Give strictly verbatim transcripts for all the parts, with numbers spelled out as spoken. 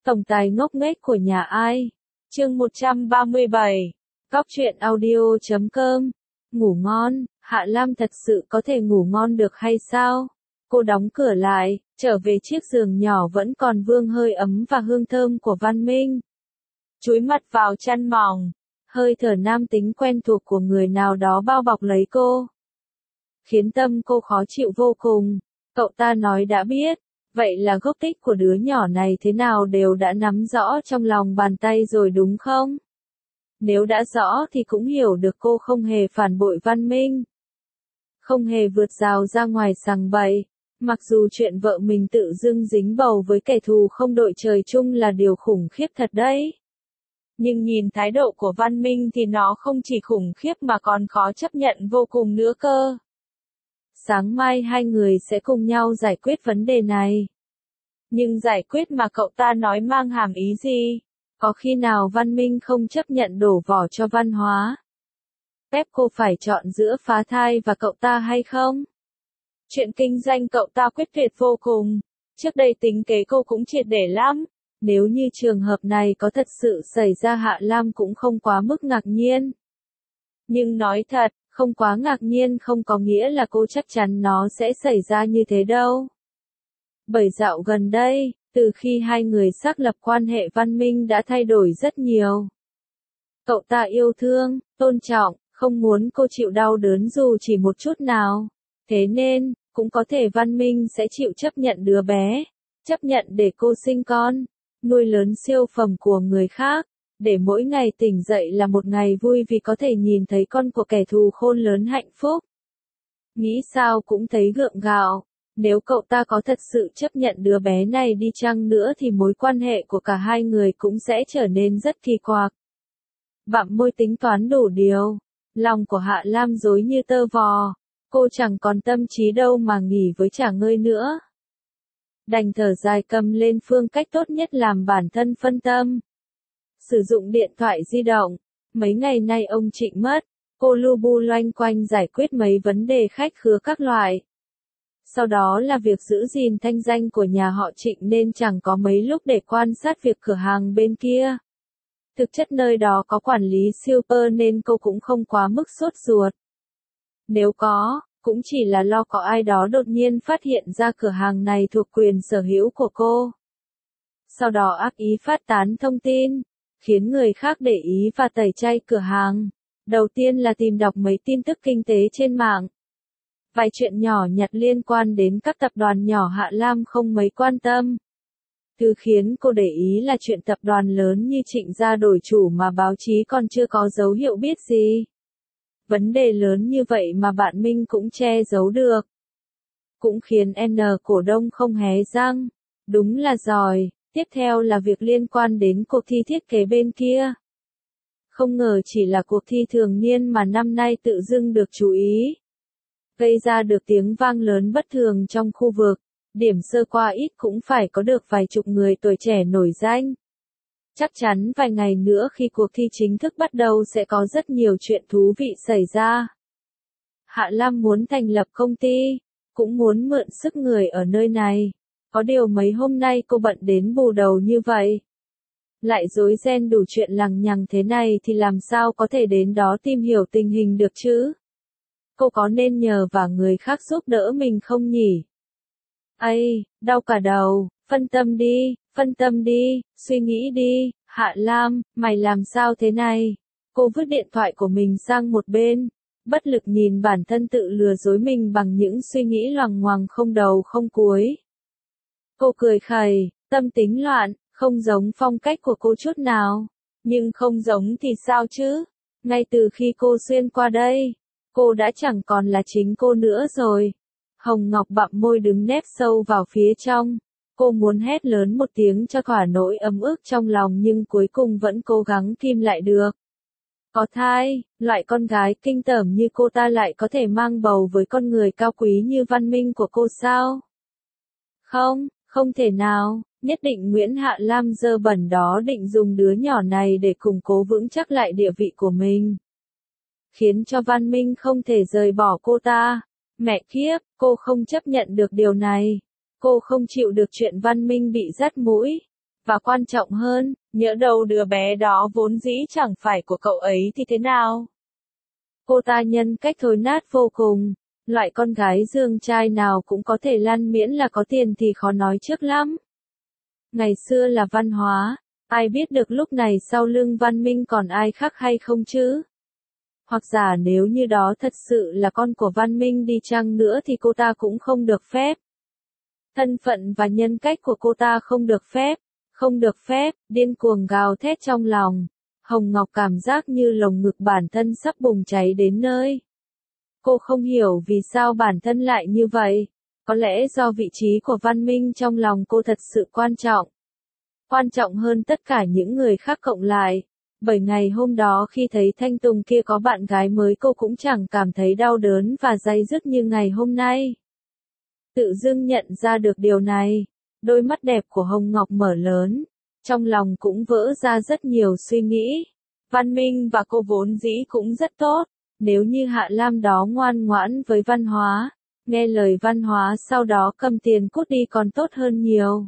Tổng tài ngốc nghếch của nhà ai? Chương một trăm ba mươi bảy. Cóc truyện audio chấm com. Ngủ ngon, Hạ Lam thật sự có thể ngủ ngon được hay sao? Cô đóng cửa lại, trở về chiếc giường nhỏ vẫn còn vương hơi ấm và hương thơm của Văn Minh. Chúi mặt vào chăn mỏng, hơi thở nam tính quen thuộc của người nào đó bao bọc lấy cô, khiến tâm cô khó chịu vô cùng. Cậu ta nói đã biết, vậy là gốc tích của đứa nhỏ này thế nào đều đã nắm rõ trong lòng bàn tay rồi đúng không? Nếu đã rõ thì cũng hiểu được cô không hề phản bội Văn Minh, không hề vượt rào ra ngoài sằng bậy. Mặc dù chuyện vợ mình tự dưng dính bầu với kẻ thù không đội trời chung là điều khủng khiếp thật đấy. Nhưng nhìn thái độ của Văn Minh thì nó không chỉ khủng khiếp mà còn khó chấp nhận vô cùng nữa cơ. Sáng mai hai người sẽ cùng nhau giải quyết vấn đề này. Nhưng giải quyết mà cậu ta nói mang hàm ý gì? Có khi nào Văn Minh không chấp nhận đổ vỏ cho Văn Hóa, ép cô phải chọn giữa phá thai và cậu ta hay không? Chuyện kinh doanh cậu ta quyết tuyệt vô cùng. Trước đây tính kế cô cũng triệt để lắm. Nếu như trường hợp này có thật sự xảy ra Hạ Lam cũng không quá mức ngạc nhiên. Nhưng nói thật, không quá ngạc nhiên không có nghĩa là cô chắc chắn nó sẽ xảy ra như thế đâu. Bởi dạo gần đây, từ khi hai người xác lập quan hệ Văn Minh đã thay đổi rất nhiều. Cậu ta yêu thương, tôn trọng, không muốn cô chịu đau đớn dù chỉ một chút nào. Thế nên, cũng có thể Văn Minh sẽ chịu chấp nhận đứa bé, chấp nhận để cô sinh con, nuôi lớn siêu phẩm của người khác, để mỗi ngày tỉnh dậy là một ngày vui vì có thể nhìn thấy con của kẻ thù khôn lớn hạnh phúc. Nghĩ sao cũng thấy gượng gạo, nếu cậu ta có thật sự chấp nhận đứa bé này đi chăng nữa thì mối quan hệ của cả hai người cũng sẽ trở nên rất kỳ quặc. Bặm môi tính toán đủ điều, lòng của Hạ Lam rối như tơ vò. Cô chẳng còn tâm trí đâu mà nghỉ với chả ngơi nữa. Đành thở dài cầm lên phương cách tốt nhất làm bản thân phân tâm. Sử dụng điện thoại di động. Mấy ngày nay ông Trịnh mất, cô lu bu loanh quanh giải quyết mấy vấn đề khách khứa các loại. Sau đó là việc giữ gìn thanh danh của nhà họ Trịnh nên chẳng có mấy lúc để quan sát việc cửa hàng bên kia. Thực chất nơi đó có quản lý super nên cô cũng không quá mức sốt ruột. Nếu có, cũng chỉ là lo có ai đó đột nhiên phát hiện ra cửa hàng này thuộc quyền sở hữu của cô. Sau đó ác ý phát tán thông tin, khiến người khác để ý và tẩy chay cửa hàng. Đầu tiên là tìm đọc mấy tin tức kinh tế trên mạng. Vài chuyện nhỏ nhặt liên quan đến các tập đoàn nhỏ Hạ Lam không mấy quan tâm. Thứ khiến cô để ý là chuyện tập đoàn lớn như Trịnh gia đổi chủ mà báo chí còn chưa có dấu hiệu biết gì. Vấn đề lớn như vậy mà bạn Minh cũng che giấu được. Cũng khiến N cổ đông không hé răng. Đúng là giỏi. Tiếp theo là việc liên quan đến cuộc thi thiết kế bên kia. Không ngờ chỉ là cuộc thi thường niên mà năm nay tự dưng được chú ý. Gây ra được tiếng vang lớn bất thường trong khu vực. Điểm sơ qua ít cũng phải có được vài chục người tuổi trẻ nổi danh. Chắc chắn vài ngày nữa khi cuộc thi chính thức bắt đầu sẽ có rất nhiều chuyện thú vị xảy ra. Hạ Lam muốn thành lập công ty, cũng muốn mượn sức người ở nơi này. Có điều mấy hôm nay cô bận đến bù đầu như vậy. Lại rối ren đủ chuyện lằng nhằng thế này thì làm sao có thể đến đó tìm hiểu tình hình được chứ? Cô có nên nhờ vả người khác giúp đỡ mình không nhỉ? Ây, đau cả đầu, phân tâm đi. Phân tâm đi, suy nghĩ đi, Hạ Lam, mày làm sao thế này? Cô vứt điện thoại của mình sang một bên, bất lực nhìn bản thân tự lừa dối mình bằng những suy nghĩ loằng ngoằng không đầu không cuối. Cô cười khẩy, tâm tính loạn, không giống phong cách của cô chút nào. Nhưng không giống thì sao chứ? Ngay từ khi cô xuyên qua đây, cô đã chẳng còn là chính cô nữa rồi. Hồng Ngọc bặm môi đứng nép sâu vào phía trong. Cô muốn hét lớn một tiếng cho thỏa nỗi ấm ức trong lòng nhưng cuối cùng vẫn cố gắng kìm lại được. Có thai, loại con gái kinh tởm như cô ta lại có thể mang bầu với con người cao quý như Văn Minh của cô sao? Không, không thể nào, nhất định Nguyễn Hạ Lam dơ bẩn đó định dùng đứa nhỏ này để củng cố vững chắc lại địa vị của mình. Khiến cho Văn Minh không thể rời bỏ cô ta. Mẹ kiếp, cô không chấp nhận được điều này. Cô không chịu được chuyện Văn Minh bị dắt mũi. Và quan trọng hơn, nhỡ đâu đứa bé đó vốn dĩ chẳng phải của cậu ấy thì thế nào? Cô ta nhân cách thối nát vô cùng. Loại con gái dương trai nào cũng có thể lăn miễn là có tiền thì khó nói trước lắm. Ngày xưa là văn hóa, ai biết được lúc này sau lưng văn minh còn ai khác hay không chứ? Hoặc giả nếu như đó thật sự là con của văn minh đi chăng nữa thì cô ta cũng không được phép. Thân phận và nhân cách của cô ta không được phép, không được phép, điên cuồng gào thét trong lòng. Hồng Ngọc cảm giác như lồng ngực bản thân sắp bùng cháy đến nơi. Cô không hiểu vì sao bản thân lại như vậy. Có lẽ do vị trí của văn minh trong lòng cô thật sự quan trọng. Quan trọng hơn tất cả những người khác cộng lại. Bởi ngày hôm đó khi thấy Thanh Tùng kia có bạn gái mới cô cũng chẳng cảm thấy đau đớn và day dứt như ngày hôm nay. Tự dưng nhận ra được điều này, đôi mắt đẹp của Hồng Ngọc mở lớn, trong lòng cũng vỡ ra rất nhiều suy nghĩ. Văn Minh và cô vốn dĩ cũng rất tốt, nếu như Hạ Lam đó ngoan ngoãn với Văn Hóa, nghe lời Văn Hóa sau đó cầm tiền cút đi còn tốt hơn nhiều.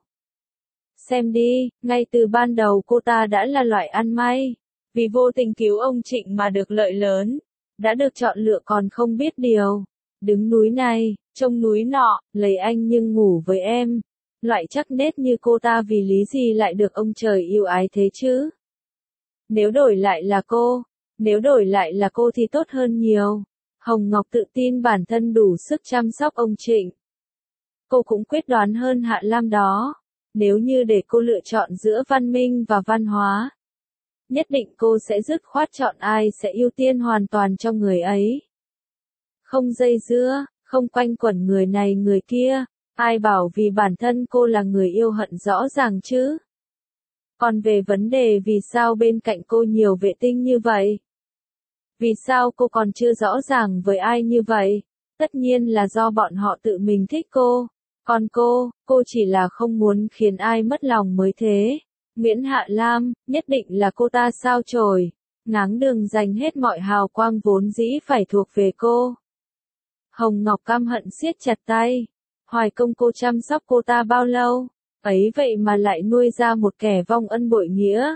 Xem đi, ngay từ ban đầu cô ta đã là loại ăn may, vì vô tình cứu ông Trịnh mà được lợi lớn, đã được chọn lựa còn không biết điều. Đứng núi này, trông núi nọ, lấy anh nhưng ngủ với em. Loại chắc nết như cô ta vì lý gì lại được ông trời yêu ái thế chứ? Nếu đổi lại là cô, nếu đổi lại là cô thì tốt hơn nhiều. Hồng Ngọc tự tin bản thân đủ sức chăm sóc ông Trịnh. Cô cũng quyết đoán hơn Hạ Lam đó. Nếu như để cô lựa chọn giữa văn minh và văn hóa, nhất định cô sẽ dứt khoát chọn ai sẽ ưu tiên hoàn toàn cho người ấy. Không dây dưa, không quanh quẩn người này người kia, ai bảo vì bản thân cô là người yêu hận rõ ràng chứ. Còn về vấn đề vì sao bên cạnh cô nhiều vệ tinh như vậy? Vì sao cô còn chưa rõ ràng với ai như vậy? Tất nhiên là do bọn họ tự mình thích cô. Còn cô, cô chỉ là không muốn khiến ai mất lòng mới thế. Nguyễn Hạ Lam, nhất định là cô ta sao chổi, ngáng đường dành hết mọi hào quang vốn dĩ phải thuộc về cô. Hồng Ngọc căm hận siết chặt tay. Hoài Công cô chăm sóc cô ta bao lâu, ấy vậy mà lại nuôi ra một kẻ vong ân bội nghĩa.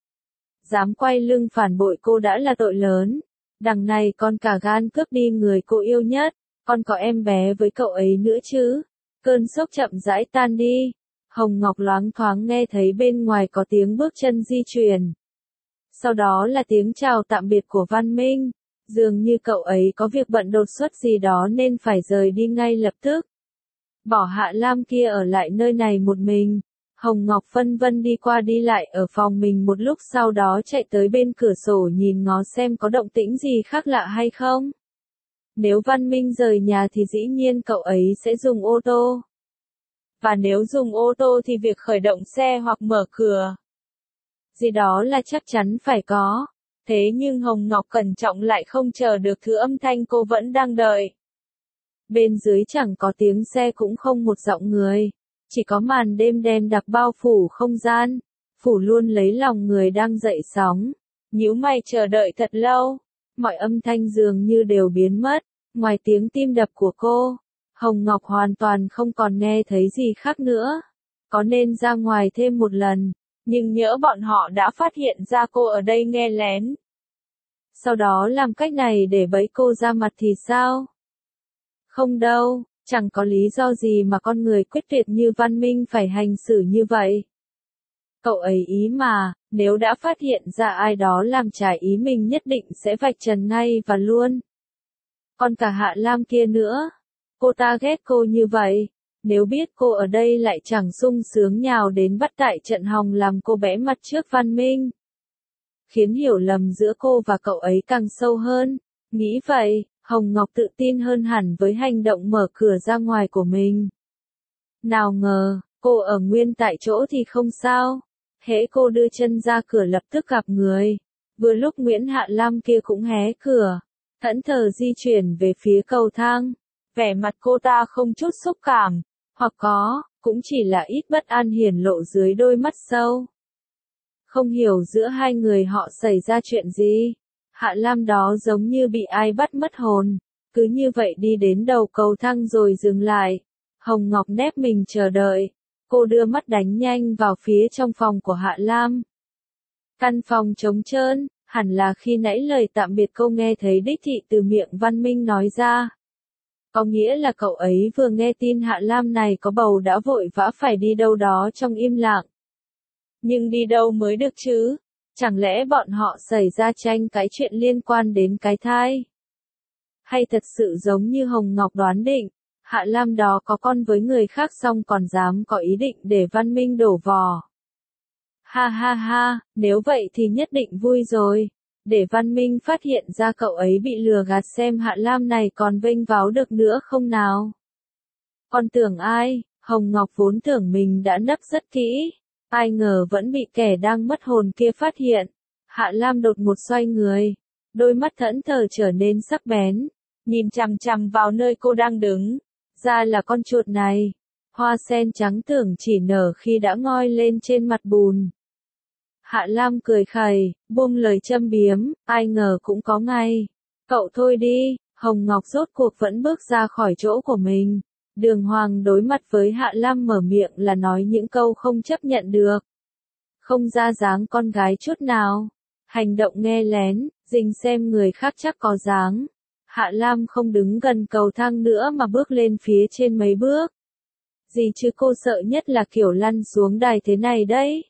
Dám quay lưng phản bội cô đã là tội lớn. Đằng này còn cả gan cướp đi người cô yêu nhất, còn có em bé với cậu ấy nữa chứ. Cơn sốc chậm rãi tan đi. Hồng Ngọc loáng thoáng nghe thấy bên ngoài có tiếng bước chân di chuyển. Sau đó là tiếng chào tạm biệt của Văn Minh. Dường như cậu ấy có việc bận đột xuất gì đó nên phải rời đi ngay lập tức. Bỏ Hạ Lam kia ở lại nơi này một mình. Hồng Ngọc phân vân đi qua đi lại ở phòng mình một lúc sau đó chạy tới bên cửa sổ nhìn ngó xem có động tĩnh gì khác lạ hay không. Nếu Văn Minh rời nhà thì dĩ nhiên cậu ấy sẽ dùng ô tô. Và nếu dùng ô tô thì việc khởi động xe hoặc mở cửa gì đó là chắc chắn phải có. Thế nhưng Hồng Ngọc cẩn trọng lại không chờ được thứ âm thanh cô vẫn đang đợi. Bên dưới chẳng có tiếng xe cũng không một giọng người. Chỉ có màn đêm đen đặc bao phủ không gian. Phủ luôn lấy lòng người đang dậy sóng. Nhíu mày chờ đợi thật lâu. Mọi âm thanh dường như đều biến mất. Ngoài tiếng tim đập của cô, Hồng Ngọc hoàn toàn không còn nghe thấy gì khác nữa. Có nên ra ngoài thêm một lần, nhưng nhỡ bọn họ đã phát hiện ra cô ở đây nghe lén. Sau đó làm cách này để bẫy cô ra mặt thì sao? Không đâu, chẳng có lý do gì mà con người quyết tuyệt như Văn Minh phải hành xử như vậy. Cậu ấy ý mà, nếu đã phát hiện ra ai đó làm trái ý mình nhất định sẽ vạch trần ngay và luôn. Còn cả Hạ Lam kia nữa. Cô ta ghét cô như vậy. Nếu biết cô ở đây lại chẳng sung sướng nhào đến bắt tại trận hòng làm cô bẽ mặt trước Văn Minh. Khiến hiểu lầm giữa cô và cậu ấy càng sâu hơn. Nghĩ vậy, Hồng Ngọc tự tin hơn hẳn với hành động mở cửa ra ngoài của mình. Nào ngờ, cô ở nguyên tại chỗ thì không sao. Hễ cô đưa chân ra cửa lập tức gặp người. Vừa lúc Nguyễn Hạ Lam kia cũng hé cửa. Thẫn thờ di chuyển về phía cầu thang. Vẻ mặt cô ta không chút xúc cảm. Hoặc có, cũng chỉ là ít bất an hiển lộ dưới đôi mắt sâu. Không hiểu giữa hai người họ xảy ra chuyện gì. Hạ Lam đó giống như bị ai bắt mất hồn. Cứ như vậy đi đến đầu cầu thang rồi dừng lại. Hồng Ngọc nép mình chờ đợi. Cô đưa mắt đánh nhanh vào phía trong phòng của Hạ Lam. Căn phòng trống trơn, hẳn là khi nãy lời tạm biệt cô nghe thấy đích thị từ miệng Văn Minh nói ra. Có nghĩa là cậu ấy vừa nghe tin Hạ Lam này có bầu đã vội vã phải đi đâu đó trong im lặng. Nhưng đi đâu mới được chứ? Chẳng lẽ bọn họ xảy ra tranh cãi chuyện liên quan đến cái thai? Hay thật sự giống như Hồng Ngọc đoán định, Hạ Lam đó có con với người khác xong còn dám có ý định để Văn Minh đổ vò. Ha ha ha, nếu vậy thì nhất định vui rồi. Để Văn Minh phát hiện ra cậu ấy bị lừa gạt xem Hạ Lam này còn vênh váo được nữa không nào. Con tưởng ai, Hồng Ngọc vốn tưởng mình đã nấp rất kỹ. Ai ngờ vẫn bị kẻ đang mất hồn kia phát hiện. Hạ Lam đột ngột xoay người. Đôi mắt thẫn thờ trở nên sắc bén. Nhìn chằm chằm vào nơi cô đang đứng. Ra là con chuột này. Hoa sen trắng tưởng chỉ nở khi đã ngoi lên trên mặt bùn. Hạ Lam cười khẩy, buông lời châm biếm, ai ngờ cũng có ngay. Cậu thôi đi, Hồng Ngọc rốt cuộc vẫn bước ra khỏi chỗ của mình. Đường Hoàng đối mặt với Hạ Lam mở miệng là nói những câu không chấp nhận được. Không ra dáng con gái chút nào. Hành động nghe lén, rình xem người khác chắc có dáng. Hạ Lam không đứng gần cầu thang nữa mà bước lên phía trên mấy bước. Gì chứ cô sợ nhất là kiểu lăn xuống đài thế này đấy.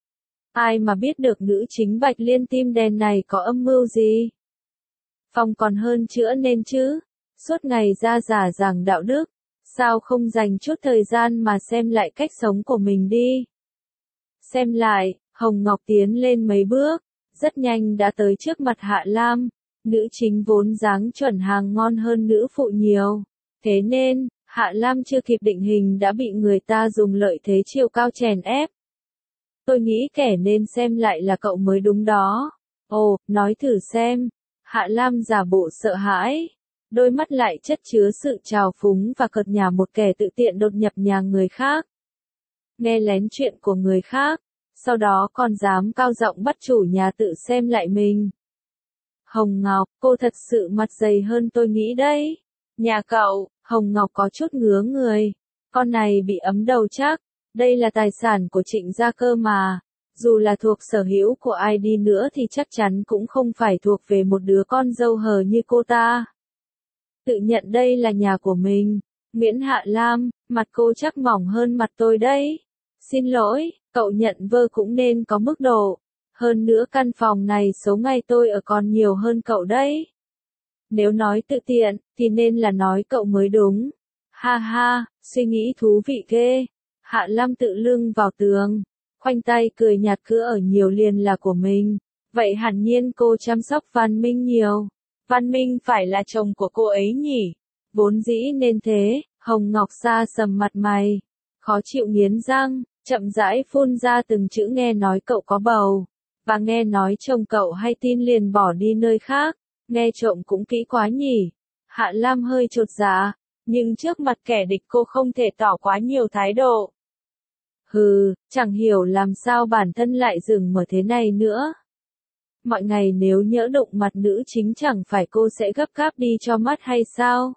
Ai mà biết được nữ chính Bạch Liên tim đen này có âm mưu gì? Phòng còn hơn chữa nên chứ. Suốt ngày ra giả giảng đạo đức. Sao không dành chút thời gian mà xem lại cách sống của mình đi? Xem lại, Hồng Ngọc tiến lên mấy bước. Rất nhanh đã tới trước mặt Hạ Lam. Nữ chính vốn dáng chuẩn hàng ngon hơn nữ phụ nhiều. Thế nên, Hạ Lam chưa kịp định hình đã bị người ta dùng lợi thế chiều cao chèn ép. Tôi nghĩ kẻ nên xem lại là cậu mới đúng đó. Ồ, nói thử xem. Hạ Lam giả bộ sợ hãi. Đôi mắt lại chất chứa sự trào phúng và cợt nhả một kẻ tự tiện đột nhập nhà người khác. Nghe lén chuyện của người khác. Sau đó còn dám cao giọng bắt chủ nhà tự xem lại mình. Hồng Ngọc, cô thật sự mặt dày hơn tôi nghĩ đấy. Nhà cậu, Hồng Ngọc có chút ngứa người. Con này bị ấm đầu chắc. Đây là tài sản của Trịnh gia cơ mà. Dù là thuộc sở hữu của ai đi nữa thì chắc chắn cũng không phải thuộc về một đứa con dâu hờ như cô ta. Tự nhận đây là nhà của mình. Miễn Hạ Lam, mặt cô chắc mỏng hơn mặt tôi đấy. Xin lỗi, cậu nhận vơ cũng nên có mức độ. Hơn nữa căn phòng này số ngày tôi ở còn nhiều hơn cậu đấy. Nếu nói tự tiện, thì nên là nói cậu mới đúng. Ha ha, suy nghĩ thú vị ghê. Hạ Lam tự lưng vào tường, khoanh tay cười nhạt cứ ở nhiều liền là của mình. Vậy hẳn nhiên cô chăm sóc Văn Minh nhiều. Văn Minh phải là chồng của cô ấy nhỉ? Vốn dĩ nên thế, Hồng Ngọc sa sầm mặt mày. Khó chịu nghiến răng, chậm rãi phun ra từng chữ nghe nói cậu có bầu. Và nghe nói chồng cậu hay tin liền bỏ đi nơi khác. Nghe trộm cũng kỹ quá nhỉ? Hạ Lam hơi chột dạ, nhưng trước mặt kẻ địch cô không thể tỏ quá nhiều thái độ. Hừ, chẳng hiểu làm sao bản thân lại dừng mở thế này nữa. Mọi ngày nếu nhỡ đụng mặt nữ chính chẳng phải cô sẽ gấp gáp đi cho mắt hay sao?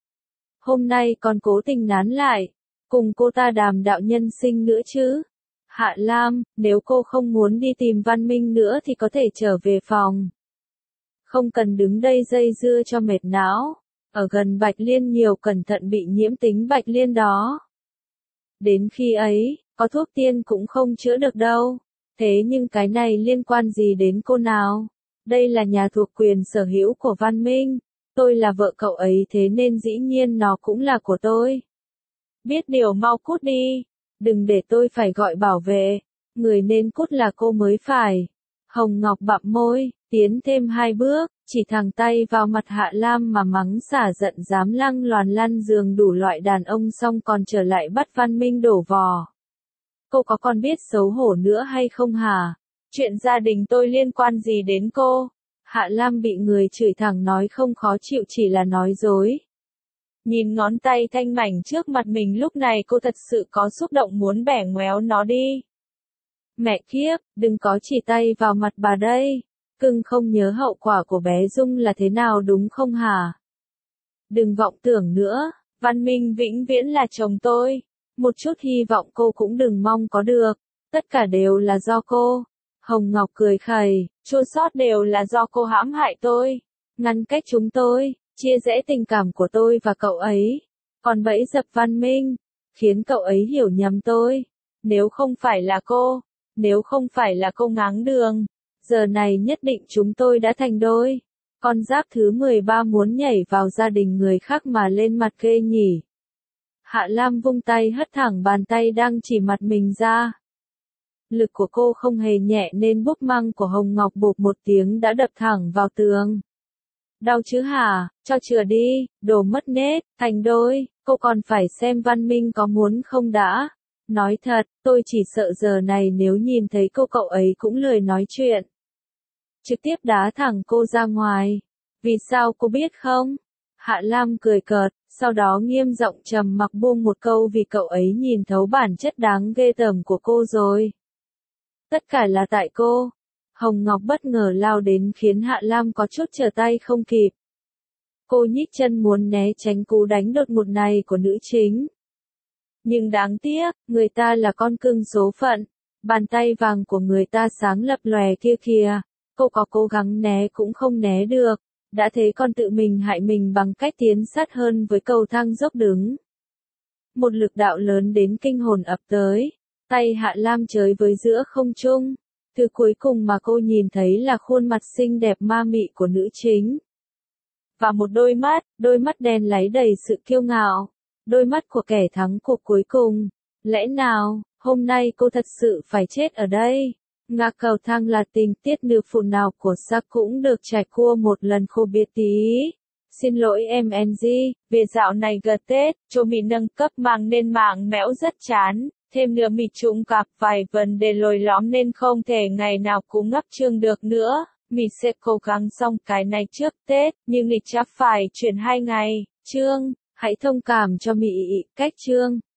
Hôm nay còn cố tình nán lại, cùng cô ta đàm đạo nhân sinh nữa chứ. Hạ Lam, nếu cô không muốn đi tìm Văn Minh nữa thì có thể trở về phòng. Không cần đứng đây dây dưa cho mệt não. Ở gần Bạch Liên nhiều cẩn thận bị nhiễm tính Bạch Liên đó. Đến khi ấy, có thuốc tiên cũng không chữa được đâu. Thế nhưng cái này liên quan gì đến cô nào? Đây là nhà thuộc quyền sở hữu của Văn Minh. Tôi là vợ cậu ấy thế nên dĩ nhiên nó cũng là của tôi. Biết điều mau cút đi. Đừng để tôi phải gọi bảo vệ. Người nên cút là cô mới phải. Hồng Ngọc bặm môi, tiến thêm hai bước, chỉ thẳng tay vào mặt Hạ Lam mà mắng xả giận dám lăng loàn lăn giường đủ loại đàn ông xong còn trở lại bắt Văn Minh đổ vò. Cô có còn biết xấu hổ nữa hay không hả? Chuyện gia đình tôi liên quan gì đến cô? Hạ Lam bị người chửi thẳng nói không khó chịu chỉ là nói dối. Nhìn ngón tay thanh mảnh trước mặt mình lúc này cô thật sự có xúc động muốn bẻ ngoéo nó đi. Mẹ kiếp, đừng có chỉ tay vào mặt bà đây. Cưng không nhớ hậu quả của bé Dung là thế nào đúng không hả? Đừng vọng tưởng nữa, Văn Minh vĩnh viễn là chồng tôi. Một chút hy vọng cô cũng đừng mong có được. Tất cả đều là do cô. Hồng Ngọc cười khẩy, chua xót đều là do cô hãm hại tôi. Ngăn cách chúng tôi, chia rẽ tình cảm của tôi và cậu ấy. Còn bẫy dập Văn Minh, khiến cậu ấy hiểu nhầm tôi. Nếu không phải là cô, nếu không phải là cô ngáng đường, giờ này nhất định chúng tôi đã thành đôi. Con giáp thứ mười ba muốn nhảy vào gia đình người khác mà lên mặt ghê nhỉ. Hạ Lam vung tay hất thẳng bàn tay đang chỉ mặt mình ra. Lực của cô không hề nhẹ nên búp măng của Hồng Ngọc bụp một tiếng đã đập thẳng vào tường. Đau chứ hả, cho chừa đi, đồ mất nết, thành đôi, cô còn phải xem Văn Minh có muốn không đã. Nói thật, tôi chỉ sợ giờ này nếu nhìn thấy cô cậu ấy cũng lười nói chuyện. Trực tiếp đá thẳng cô ra ngoài. Vì sao cô biết không? Hạ Lam cười cợt, sau đó nghiêm giọng trầm mặc buông một câu vì cậu ấy nhìn thấu bản chất đáng ghê tởm của cô rồi. Tất cả là tại cô. Hồng Ngọc bất ngờ lao đến khiến Hạ Lam có chút trở tay không kịp. Cô nhích chân muốn né tránh cú đánh đột ngột này của nữ chính. Nhưng đáng tiếc, người ta là con cưng số phận. Bàn tay vàng của người ta sáng lập lòe kia kìa. Cô có cố gắng né cũng không né được. Đã thế còn tự mình hại mình bằng cách tiến sát hơn với cầu thang dốc đứng. Một lực đạo lớn đến kinh hồn ập tới. Tay Hạ Lam chới với giữa không trung. Thứ cuối cùng mà cô nhìn thấy là khuôn mặt xinh đẹp ma mị của nữ chính. Và một đôi mắt, đôi mắt đen láy đầy sự kiêu ngạo. Đôi mắt của kẻ thắng cuộc cuối cùng. Lẽ nào, hôm nay cô thật sự phải chết ở đây? Ngạc cầu thang là tình tiết nữ phụ nào của Sa cũng được trải qua một lần khô biệt tí. Xin lỗi em en giê, vì dạo này gần Tết, chỗ Mỹ nâng cấp mạng nên mạng mẽo rất chán. Thêm nữa Mỹ trụng gặp vài vấn đề lồi lõm nên không thể ngày nào cũng ngấp chương được nữa. Mỹ sẽ cố gắng xong cái này trước Tết, nhưng Mỹ chắc phải chuyển hai ngày. Chương, hãy thông cảm cho Mỹ cách chương.